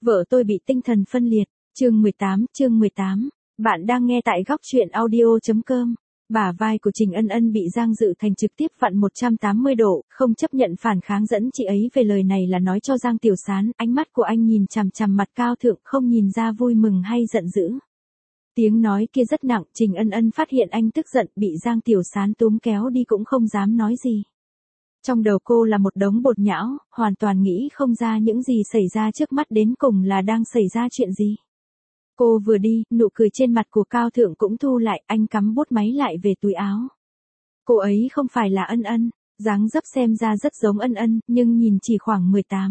Vợ tôi bị tinh thần phân liệt. Chương 18. Bạn đang nghe tại góc truyện audio.com. Bả vai của Trình Ân Ân bị Giang Dự Thành trực tiếp vặn 180 độ, không chấp nhận phản kháng dẫn chị ấy về. Lời này là nói cho Giang Tiểu Sán, ánh mắt của anh nhìn chằm chằm mặt Cao Thượng, không nhìn ra vui mừng hay giận dữ. Tiếng nói kia rất nặng, Trình Ân Ân phát hiện anh tức giận, bị Giang Tiểu Sán túm kéo đi cũng không dám nói gì. Trong đầu cô là một đống bột nhão, hoàn toàn nghĩ không ra những gì xảy ra trước mắt đến cùng là đang xảy ra chuyện gì. Cô vừa đi, nụ cười trên mặt của Cao Thượng cũng thu lại, anh cắm bút máy lại về túi áo. Cô ấy không phải là Ân Ân, dáng dấp xem ra rất giống Ân Ân, nhưng nhìn chỉ khoảng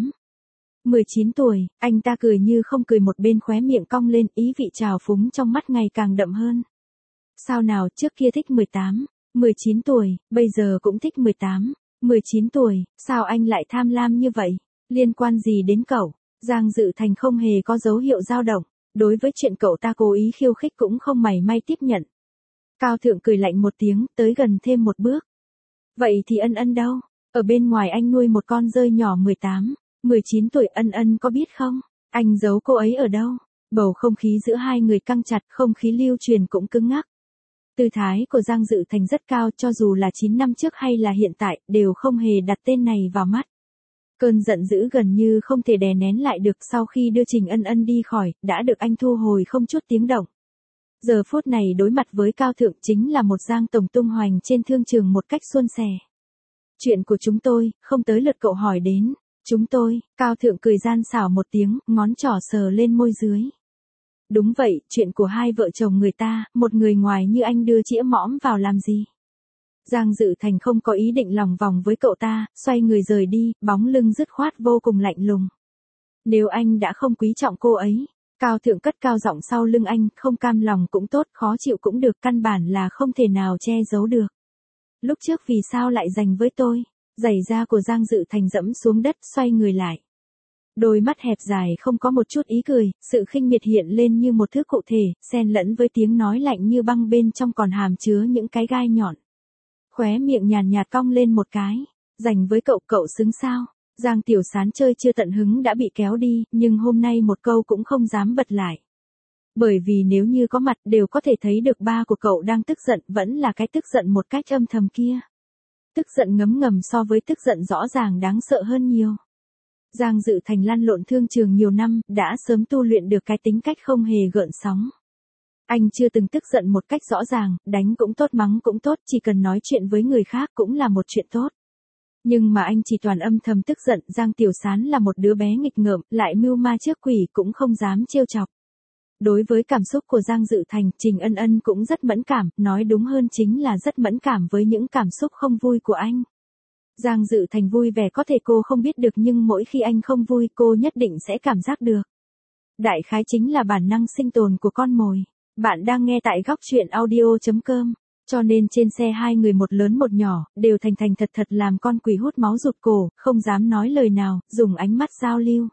19 tuổi, anh ta cười như không cười, một bên khóe miệng cong lên, ý vị trào phúng trong mắt ngày càng đậm hơn. Sao nào, trước kia thích 19 tuổi, bây giờ cũng thích 19 tuổi, sao anh lại tham lam như vậy? Liên quan gì đến cậu? Giang Dự Thành không hề có dấu hiệu dao động, đối với chuyện cậu ta cố ý khiêu khích cũng không mảy may tiếp nhận. Cao Thượng cười lạnh một tiếng, tới gần thêm một bước. Vậy thì Ân Ân đâu? Ở bên ngoài anh nuôi một con dơi nhỏ 19 tuổi, Ân Ân có biết không? Anh giấu cô ấy ở đâu? Bầu không khí giữa hai người căng chặt, không khí lưu truyền cũng cứng ngắc. Tư thái của Giang Dự Thành rất cao, cho dù là 9 năm trước hay là hiện tại, đều không hề đặt tên này vào mắt. Cơn giận dữ gần như không thể đè nén lại được, sau khi đưa Trình Ân Ân đi khỏi, đã được anh thu hồi không chút tiếng động. Giờ phút này đối mặt với Cao Thượng chính là một Giang Tổng tung hoành trên thương trường một cách suôn sẻ. Chuyện của chúng tôi, không tới lượt cậu hỏi đến. Chúng tôi, Cao Thượng cười gian xảo một tiếng, ngón trỏ sờ lên môi dưới. Đúng vậy, chuyện của hai vợ chồng người ta, một người ngoài như anh đưa chĩa mõm vào làm gì? Giang Dự Thành không có ý định lòng vòng với cậu ta, xoay người rời đi, bóng lưng dứt khoát vô cùng lạnh lùng. Nếu anh đã không quý trọng cô ấy, Cao Thượng cất cao giọng sau lưng anh, không cam lòng cũng tốt, khó chịu cũng được, căn bản là không thể nào che giấu được. Lúc trước vì sao lại giành với tôi? Giày da của Giang Dự Thành dẫm xuống đất, xoay người lại. Đôi mắt hẹp dài không có một chút ý cười, sự khinh miệt hiện lên như một thứ cụ thể, xen lẫn với tiếng nói lạnh như băng bên trong còn hàm chứa những cái gai nhọn. Khóe miệng nhàn nhạt cong lên một cái. Giành với cậu, cậu xứng sao? Giang Tiểu Sán chơi chưa tận hứng đã bị kéo đi, nhưng hôm nay một câu cũng không dám bật lại. Bởi vì nếu như có mặt đều có thể thấy được ba của cậu đang tức giận, vẫn là cái tức giận một cách âm thầm kia. Tức giận ngấm ngầm so với tức giận rõ ràng đáng sợ hơn nhiều. Giang Dự Thành lăn lộn thương trường nhiều năm, đã sớm tu luyện được cái tính cách không hề gợn sóng. Anh chưa từng tức giận một cách rõ ràng, đánh cũng tốt mắng cũng tốt, chỉ cần nói chuyện với người khác cũng là một chuyện tốt. Nhưng mà anh chỉ toàn âm thầm tức giận, Giang Tiểu Sán là một đứa bé nghịch ngợm, lại mưu ma trước quỷ cũng không dám trêu chọc. Đối với cảm xúc của Giang Dự Thành, Trình Ân Ân cũng rất mẫn cảm, nói đúng hơn chính là rất mẫn cảm với những cảm xúc không vui của anh. Giang Dự Thành vui vẻ có thể cô không biết được, nhưng mỗi khi anh không vui cô nhất định sẽ cảm giác được. Đại khái chính là bản năng sinh tồn của con mồi. Bạn đang nghe tại góc truyện audio.com. Cho nên trên xe hai người một lớn một nhỏ, đều thành thành thật thật làm con quỷ hút máu rụt cổ, không dám nói lời nào, dùng ánh mắt giao lưu.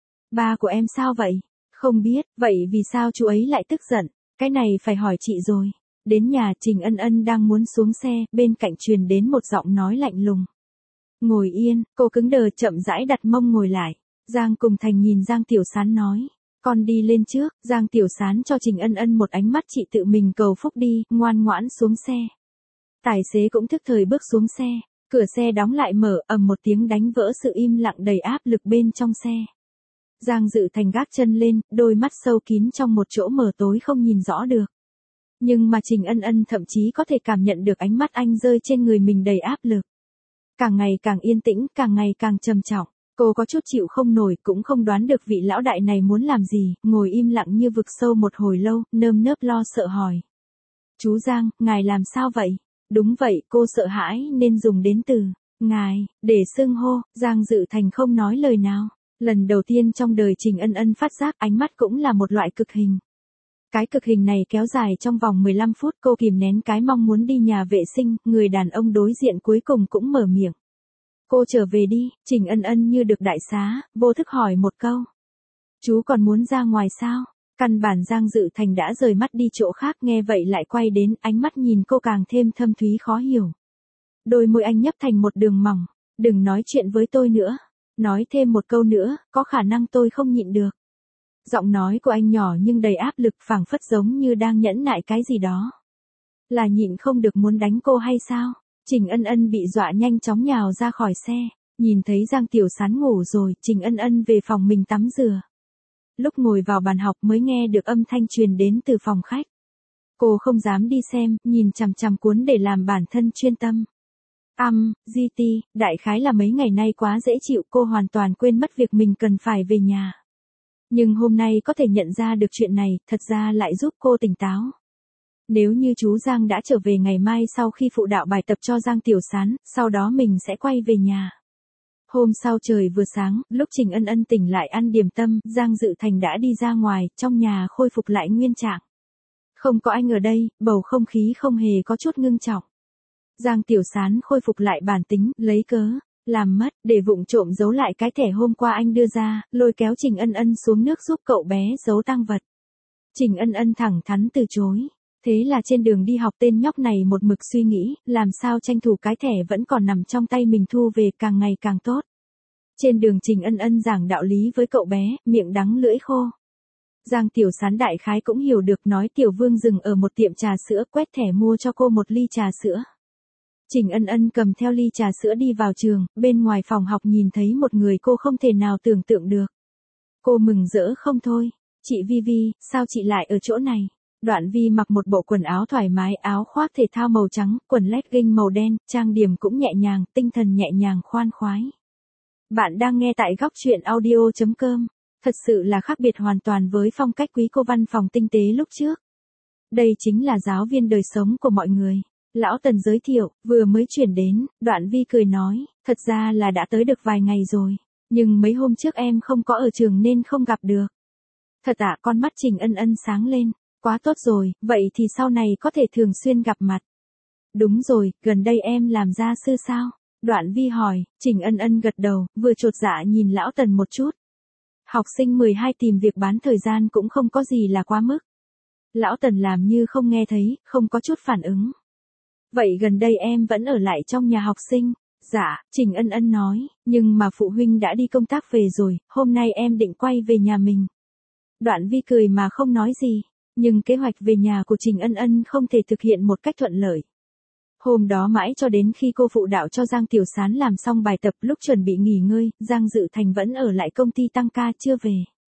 Ba của em sao vậy? Không biết, vậy vì sao chú ấy lại tức giận? Cái này phải hỏi chị rồi. Đến nhà, Trình Ân Ân đang muốn xuống xe, bên cạnh truyền đến một giọng nói lạnh lùng. Ngồi yên, cô cứng đờ chậm rãi đặt mông ngồi lại. Giang Cùng Thành nhìn Giang Tiểu Sán nói. Con đi lên trước, Giang Tiểu Sán cho Trình Ân Ân một ánh mắt, chị tự mình cầu phúc đi, ngoan ngoãn xuống xe. Tài xế cũng thức thời bước xuống xe, cửa xe đóng lại mở, ầm một tiếng đánh vỡ sự im lặng đầy áp lực bên trong xe. Giang Dự Thành gác chân lên, đôi mắt sâu kín trong một chỗ mờ tối không nhìn rõ được. Nhưng mà Trình Ân Ân thậm chí có thể cảm nhận được ánh mắt anh rơi trên người mình đầy áp lực. Càng ngày càng yên tĩnh, càng ngày càng trầm trọng. Cô có chút chịu không nổi, cũng không đoán được vị lão đại này muốn làm gì, ngồi im lặng như vực sâu một hồi lâu, nơm nớp lo sợ hỏi. Chú Giang, ngài làm sao vậy? Đúng vậy, cô sợ hãi nên dùng đến từ ngài để xưng hô. Giang Dự Thành không nói lời nào. Lần đầu tiên trong đời Trình Ân Ân phát giác ánh mắt cũng là một loại cực hình. Cái cực hình này kéo dài trong vòng 15 phút, cô kìm nén cái mong muốn đi nhà vệ sinh, người đàn ông đối diện cuối cùng cũng mở miệng. Cô trở về đi. Trình Ân Ân như được đại xá, vô thức hỏi một câu. Chú còn muốn ra ngoài sao? Căn bản Giang Dự Thành đã rời mắt đi chỗ khác, nghe vậy lại quay đến, ánh mắt nhìn cô càng thêm thâm thúy khó hiểu. Đôi môi anh nhấp thành một đường mỏng. Đừng nói chuyện với tôi nữa. Nói thêm một câu nữa, có khả năng tôi không nhịn được. Giọng nói của anh nhỏ nhưng đầy áp lực, phảng phất giống như đang nhẫn nại cái gì đó. Là nhịn không được muốn đánh cô hay sao? Trình Ân Ân bị dọa nhanh chóng nhào ra khỏi xe. Nhìn thấy Giang Tiểu Sán ngủ rồi, Trình Ân Ân về phòng mình tắm rửa. Lúc ngồi vào bàn học mới nghe được âm thanh truyền đến từ phòng khách. Cô không dám đi xem, nhìn chằm chằm cuốn để làm bản thân chuyên tâm. GT, đại khái là mấy ngày nay quá dễ chịu, cô hoàn toàn quên mất việc mình cần phải về nhà. Nhưng hôm nay có thể nhận ra được chuyện này, thật ra lại giúp cô tỉnh táo. Nếu như chú Giang đã trở về ngày mai sau khi phụ đạo bài tập cho Giang Tiểu Sán, sau đó mình sẽ quay về nhà. Hôm sau trời vừa sáng, lúc Trình Ân Ân tỉnh lại ăn điểm tâm, Giang Dự Thành đã đi ra ngoài, trong nhà khôi phục lại nguyên trạng. Không có anh ở đây, bầu không khí không hề có chút ngưng trọng. Giang Tiểu Sán khôi phục lại bản tính, lấy cớ, làm mất, để vụng trộm giấu lại cái thẻ hôm qua anh đưa ra, lôi kéo Trình Ân Ân xuống nước giúp cậu bé giấu tang vật. Trình Ân Ân thẳng thắn từ chối. Thế là trên đường đi học tên nhóc này một mực suy nghĩ, làm sao tranh thủ cái thẻ vẫn còn nằm trong tay mình thu về càng ngày càng tốt. Trên đường Trình Ân Ân giảng đạo lý với cậu bé, miệng đắng lưỡi khô. Giang Tiểu Sán đại khái cũng hiểu được, nói Tiểu Vương dừng ở một tiệm trà sữa, quét thẻ mua cho cô một ly trà sữa. Trình Ân Ân cầm theo ly trà sữa đi vào trường, bên ngoài phòng học nhìn thấy một người cô không thể nào tưởng tượng được. Cô mừng rỡ không thôi. Chị Vi Vi, sao chị lại ở chỗ này? Đoạn Vi mặc một bộ quần áo thoải mái, áo khoác thể thao màu trắng, quần legging màu đen, trang điểm cũng nhẹ nhàng, tinh thần nhẹ nhàng khoan khoái. Bạn đang nghe tại góc truyện audio.com. Thật sự là khác biệt hoàn toàn với phong cách quý cô văn phòng tinh tế lúc trước. Đây chính là giáo viên đời sống của mọi người. Lão Tần giới thiệu, vừa mới chuyển đến, Đoạn Vi cười nói, thật ra là đã tới được vài ngày rồi. Nhưng mấy hôm trước em không có ở trường nên không gặp được. Thật ạ, con mắt Trình Ân Ân sáng lên. Quá tốt rồi, vậy thì sau này có thể thường xuyên gặp mặt. Đúng rồi, gần đây em làm gia sư sao? Đoạn Vi hỏi, Trình Ân Ân gật đầu, vừa chột dạ nhìn Lão Tần một chút. Học sinh 12 tìm việc bán thời gian cũng không có gì là quá mức. Lão Tần làm như không nghe thấy, không có chút phản ứng. Vậy gần đây em vẫn ở lại trong nhà học sinh? Dạ, Trình Ân Ân nói, nhưng mà phụ huynh đã đi công tác về rồi, hôm nay em định quay về nhà mình. Đoạn Vi cười mà không nói gì, nhưng kế hoạch về nhà của Trình Ân Ân không thể thực hiện một cách thuận lợi. Hôm đó mãi cho đến khi cô phụ đạo cho Giang Tiểu Sán làm xong bài tập, lúc chuẩn bị nghỉ ngơi, Giang Dự Thành vẫn ở lại công ty tăng ca chưa về.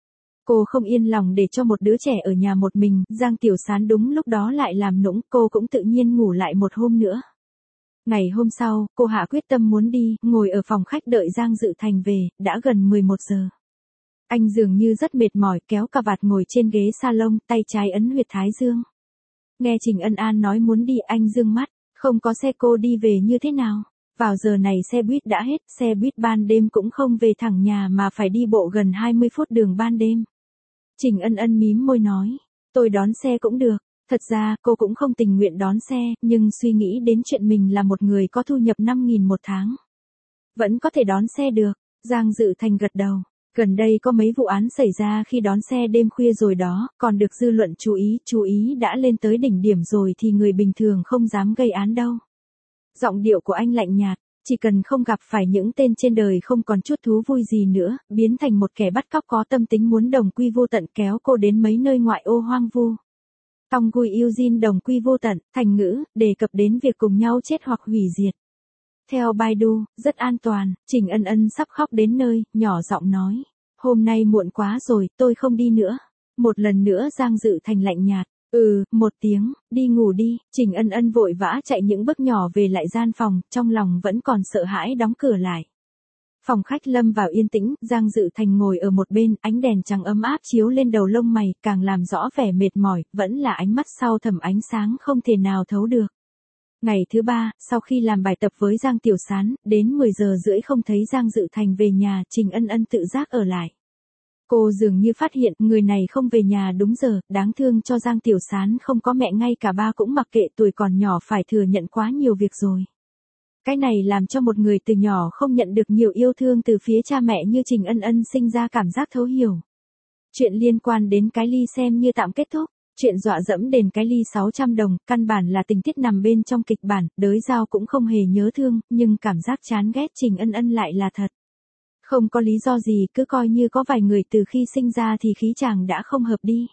Cô không yên lòng để cho một đứa trẻ ở nhà một mình, Giang Tiểu Sán đúng lúc đó lại làm nũng, cô cũng tự nhiên ngủ lại một hôm nữa. Ngày hôm sau, cô hạ quyết tâm muốn đi, ngồi ở phòng khách đợi Giang Dự Thành về, đã gần 11 giờ. Anh dường như rất mệt mỏi, kéo cà vạt ngồi trên ghế salon, tay trái ấn huyệt thái dương. Nghe Trình Ân An nói muốn đi, anh dương mắt, không có xe cô đi về như thế nào? Vào giờ này xe buýt đã hết, xe buýt ban đêm cũng không về thẳng nhà mà phải đi bộ gần 20 phút đường ban đêm. Trình Ân Ân mím môi nói, tôi đón xe cũng được. Thật ra, cô cũng không tình nguyện đón xe, nhưng suy nghĩ đến chuyện mình là một người có thu nhập 5.000 một tháng. Vẫn có thể đón xe được. Giang Dự Thành gật đầu. Gần đây có mấy vụ án xảy ra khi đón xe đêm khuya rồi đó, còn được dư luận chú ý đã lên tới đỉnh điểm rồi thì người bình thường không dám gây án đâu. Giọng điệu của anh lạnh nhạt, chỉ cần không gặp phải những tên trên đời không còn chút thú vui gì nữa, biến thành một kẻ bắt cóc có tâm tính muốn đồng quy vô tận kéo cô đến mấy nơi ngoại ô hoang vu. Tòng Gùi Eugene đồng quy vô tận, thành ngữ, đề cập đến việc cùng nhau chết hoặc hủy diệt. Theo Baidu, rất an toàn, Trình Ân Ân sắp khóc đến nơi, nhỏ giọng nói. Hôm nay muộn quá rồi, tôi không đi nữa. Một lần nữa Giang Dự Thành lạnh nhạt. Một tiếng, đi ngủ đi, Trình Ân Ân vội vã chạy những bước nhỏ về lại gian phòng, trong lòng vẫn còn sợ hãi đóng cửa lại. Phòng khách lâm vào yên tĩnh, Giang Dự Thành ngồi ở một bên, ánh đèn trắng ấm áp chiếu lên đầu lông mày, càng làm rõ vẻ mệt mỏi, vẫn là ánh mắt sau thẳm ánh sáng không thể nào thấu được. Ngày thứ ba, sau khi làm bài tập với Giang Tiểu Sán, đến 10 giờ rưỡi không thấy Giang Dự Thành về nhà, Trình Ân Ân tự giác ở lại. Cô dường như phát hiện, người này không về nhà đúng giờ, đáng thương cho Giang Tiểu Sán không có mẹ, ngay cả ba cũng mặc kệ, tuổi còn nhỏ phải thừa nhận quá nhiều việc rồi. Cái này làm cho một người từ nhỏ không nhận được nhiều yêu thương từ phía cha mẹ như Trình Ân Ân sinh ra cảm giác thấu hiểu. Chuyện liên quan đến cái ly xem như tạm kết thúc. Chuyện dọa dẫm đền cái ly 600 đồng, căn bản là tình tiết nằm bên trong kịch bản, Đới Giao cũng không hề nhớ thương, nhưng cảm giác chán ghét Trình Ân Ân lại là thật. Không có lý do gì, cứ coi như có vài người từ khi sinh ra thì khí chàng đã không hợp đi.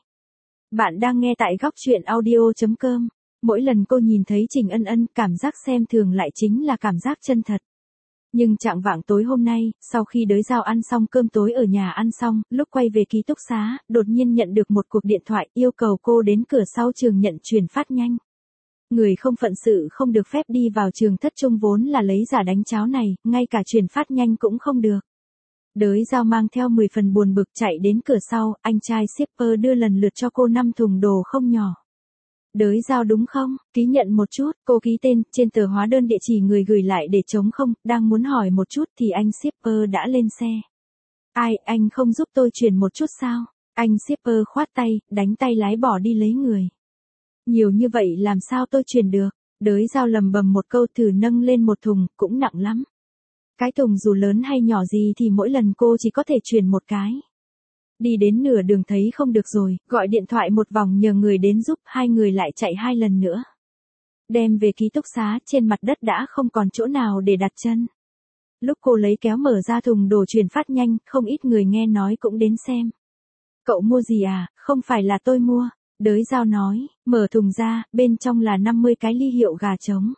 Bạn đang nghe tại góc chuyện audio.com. Mỗi lần cô nhìn thấy Trình Ân Ân, cảm giác xem thường lại chính là cảm giác chân thật. Nhưng chạng vạng tối hôm nay, sau khi Đới Giao ăn xong cơm tối ở nhà ăn xong, lúc quay về ký túc xá, đột nhiên nhận được một cuộc điện thoại yêu cầu cô đến cửa sau trường nhận truyền phát nhanh. Người không phận sự không được phép đi vào trường thất trung vốn là lấy giả đánh cháo này, ngay cả truyền phát nhanh cũng không được. Đới Giao mang theo 10 phần buồn bực chạy đến cửa sau, anh trai shipper đưa lần lượt cho cô 5 thùng đồ không nhỏ. Đới Giao đúng không? Ký nhận một chút, cô ký tên, trên tờ hóa đơn địa chỉ người gửi lại để trống không, đang muốn hỏi một chút thì anh shipper đã lên xe. Ai, anh không giúp tôi chuyển một chút sao? Anh shipper khoát tay, đánh tay lái bỏ đi lấy người. Nhiều như vậy làm sao tôi chuyển được? Đới Giao lầm bầm một câu thử nâng lên một thùng, cũng nặng lắm. Cái thùng dù lớn hay nhỏ gì thì mỗi lần cô chỉ có thể chuyển một cái. Đi đến nửa đường thấy không được rồi, gọi điện thoại một vòng nhờ người đến giúp, hai người lại chạy 2 lần nữa. Đem về ký túc xá, trên mặt đất đã không còn chỗ nào để đặt chân. Lúc cô lấy kéo mở ra thùng đồ truyền phát nhanh, không ít người nghe nói cũng đến xem. Cậu mua gì à? Không phải là tôi mua. Đới Giao nói, mở thùng ra, bên trong là 50 cái ly hiệu gà trống.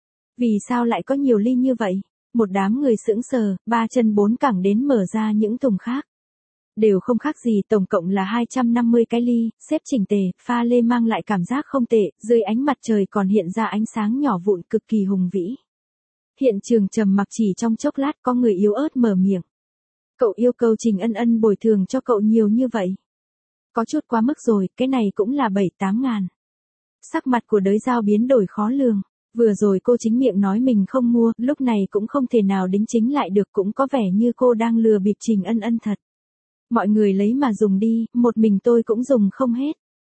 Vì sao lại có nhiều ly như vậy? Một đám người sững sờ, 3 chân 4 cẳng đến mở ra những thùng khác. Đều không khác gì, tổng cộng là 250 cái ly, xếp chỉnh tề, pha lê mang lại cảm giác không tệ, dưới ánh mặt trời còn hiện ra ánh sáng nhỏ vụn cực kỳ hùng vĩ. Hiện trường trầm mặc chỉ trong chốc lát, có người yếu ớt mở miệng. Cậu yêu cầu Trình Ân Ân bồi thường cho cậu nhiều như vậy. Có chút quá mức rồi, cái này cũng là 7-8 ngàn. Sắc mặt của Đới Giao biến đổi khó lường. Vừa rồi cô chính miệng nói mình không mua, lúc này cũng không thể nào đính chính lại được, cũng có vẻ như cô đang lừa bịp Trình Ân Ân thật. Mọi người lấy mà dùng đi, một mình tôi cũng dùng không hết.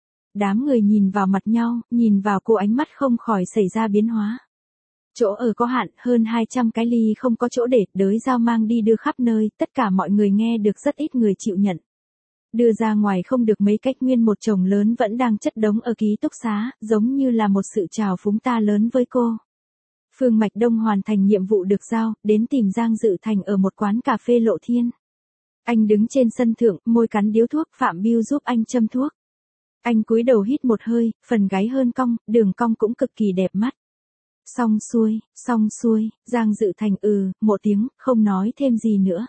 Đám người nhìn vào mặt nhau, nhìn vào cô ánh mắt không khỏi xảy ra biến hóa. Chỗ ở có hạn, hơn 200 cái ly không có chỗ để, Đới Giao mang đi đưa khắp nơi, tất cả mọi người nghe được rất ít người chịu nhận. Đưa ra ngoài không được mấy cách, nguyên một chồng lớn vẫn đang chất đống ở ký túc xá, giống như là một sự trào phúng ta lớn với cô. Phương Mạch Đông hoàn thành nhiệm vụ được giao, đến tìm Giang Dự Thành ở một quán cà phê Lộ Thiên. Anh đứng trên sân thượng, môi cắn điếu thuốc, Phạm Biêu giúp anh châm thuốc. Anh cúi đầu hít một hơi, phần gáy hơn cong, đường cong cũng cực kỳ đẹp mắt. Xong xuôi, Giang Dự Thành một tiếng, không nói thêm gì nữa.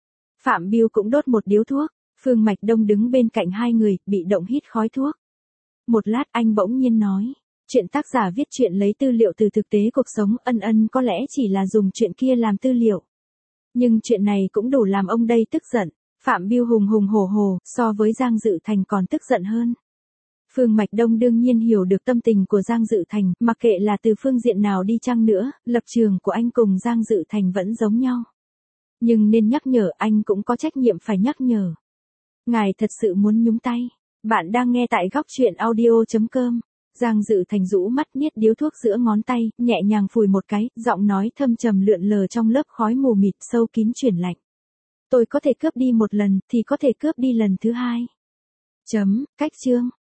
Phạm Biêu cũng đốt một điếu thuốc, Phương Mạch Đông đứng bên cạnh hai người, bị động hít khói thuốc. Một lát anh bỗng nhiên nói, chuyện tác giả viết chuyện lấy tư liệu từ thực tế cuộc sống, Ân Ân có lẽ chỉ là dùng chuyện kia làm tư liệu. Nhưng chuyện này cũng đủ làm ông đây tức giận. Phạm Biêu hùng hùng hổ hổ, so với Giang Dự Thành còn tức giận hơn. Phương Mạch Đông đương nhiên hiểu được tâm tình của Giang Dự Thành, mặc kệ là từ phương diện nào đi chăng nữa, lập trường của anh cùng Giang Dự Thành vẫn giống nhau. Nhưng nên nhắc nhở, anh cũng có trách nhiệm phải nhắc nhở. Ngài thật sự muốn nhúng tay. Bạn đang nghe tại góc chuyện audio.com. Giang Dự Thành rũ mắt niết điếu thuốc giữa ngón tay, nhẹ nhàng phủi một cái, giọng nói thâm trầm lượn lờ trong lớp khói mù mịt sâu kín chuyển lạnh. Tôi có thể cướp đi một lần, thì có thể cướp đi lần thứ hai. Cách chương.